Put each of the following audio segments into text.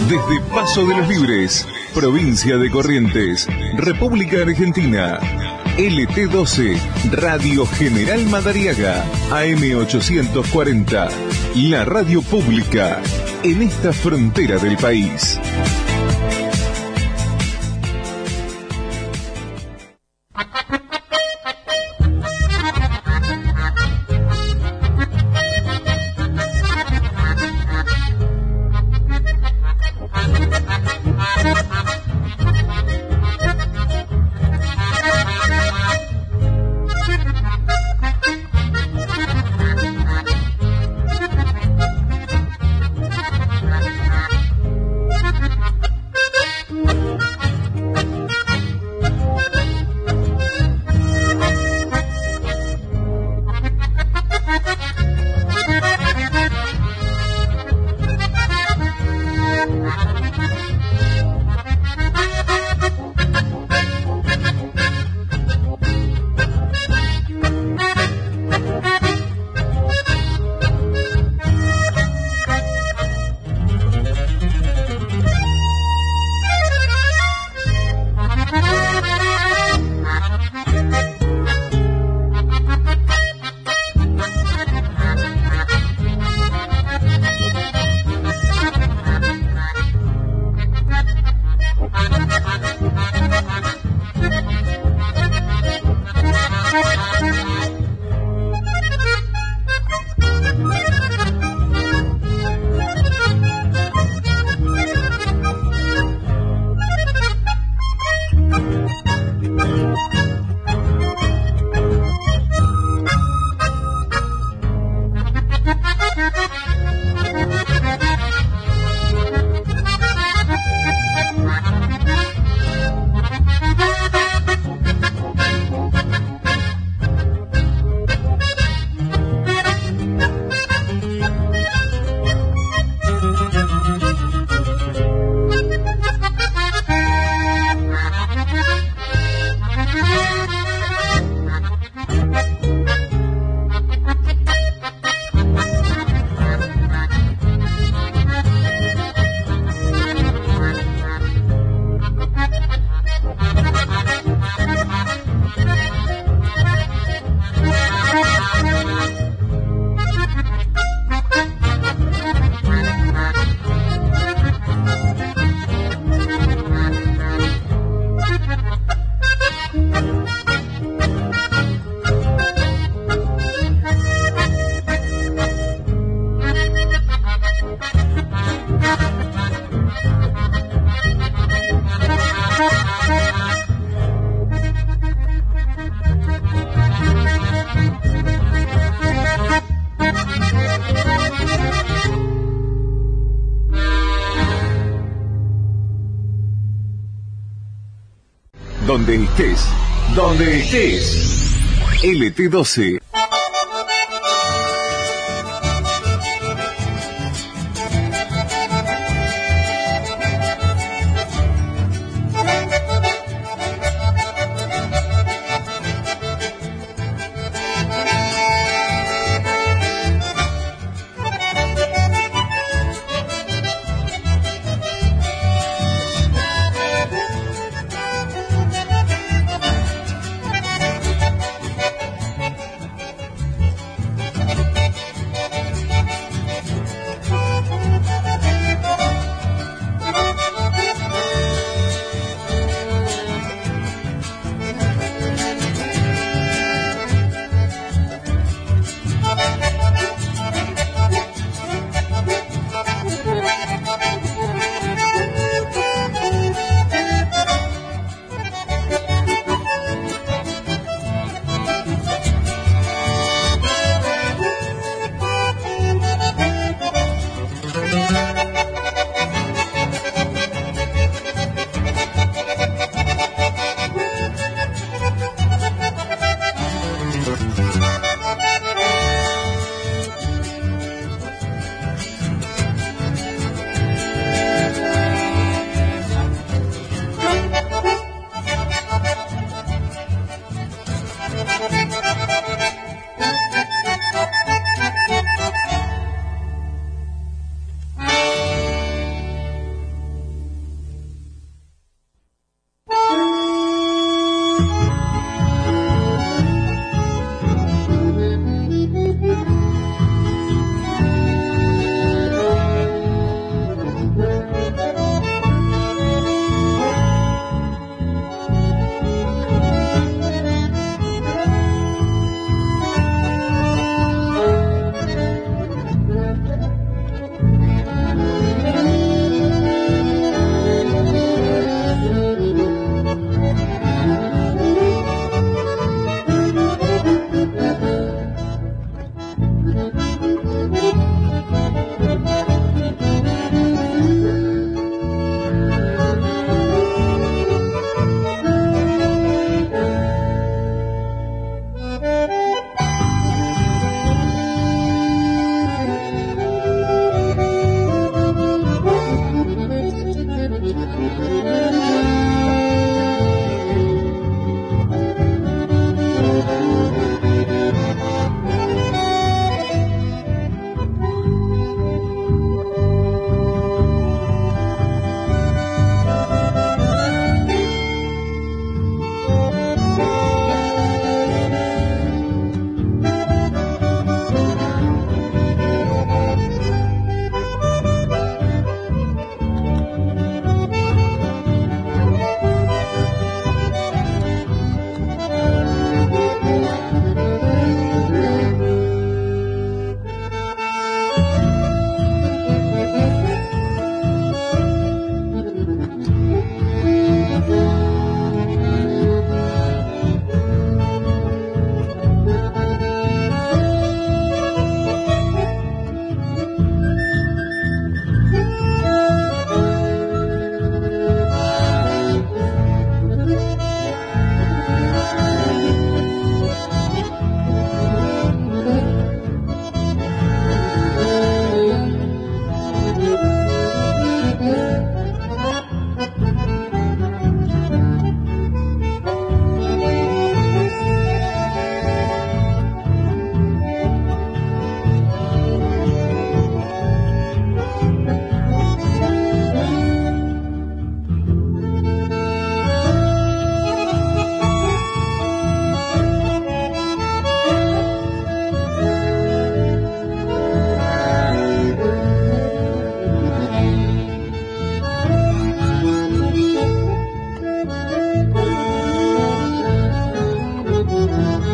Desde Paso de los Libres, provincia de Corrientes, República Argentina. LT12, Radio General Madariaga, AM840. La radio pública en esta frontera del país. Donde estés, LT12.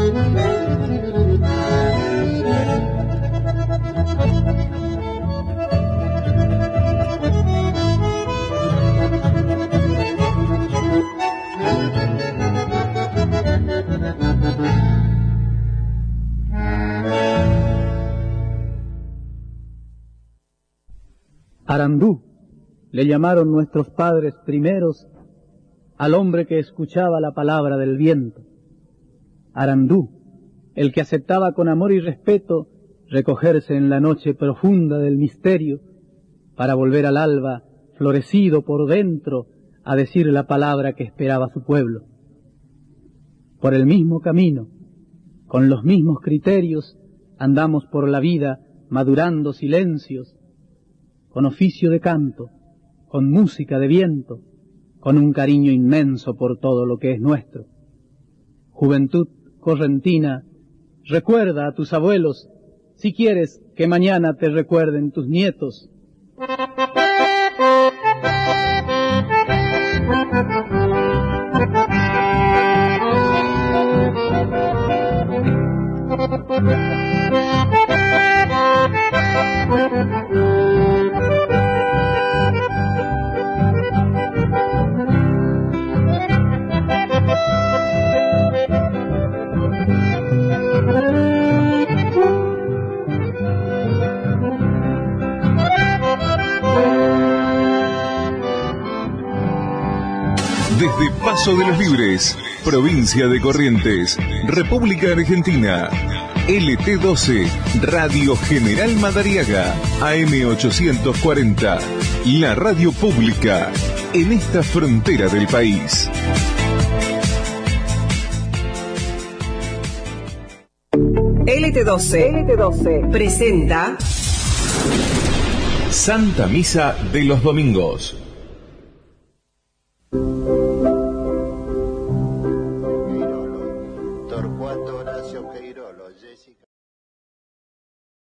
Arandú, le llamaron nuestros padres primeros al hombre que escuchaba la palabra del viento. Arandú, el que aceptaba con amor y respeto recogerse en la noche profunda del misterio para volver al alba, florecido por dentro, a decir la palabra que esperaba su pueblo. Por el mismo camino, con los mismos criterios, andamos por la vida madurando silencios, con oficio de canto, con música de viento, con un cariño inmenso por todo lo que es nuestro. Juventud correntina, recuerda a tus abuelos, si quieres que mañana te recuerden tus nietos. Desde Paso de los Libres, provincia de Corrientes, República Argentina, LT12, Radio General Madariaga, AM840, la radio pública en esta frontera del país. LT12 presenta Santa Misa de los Domingos.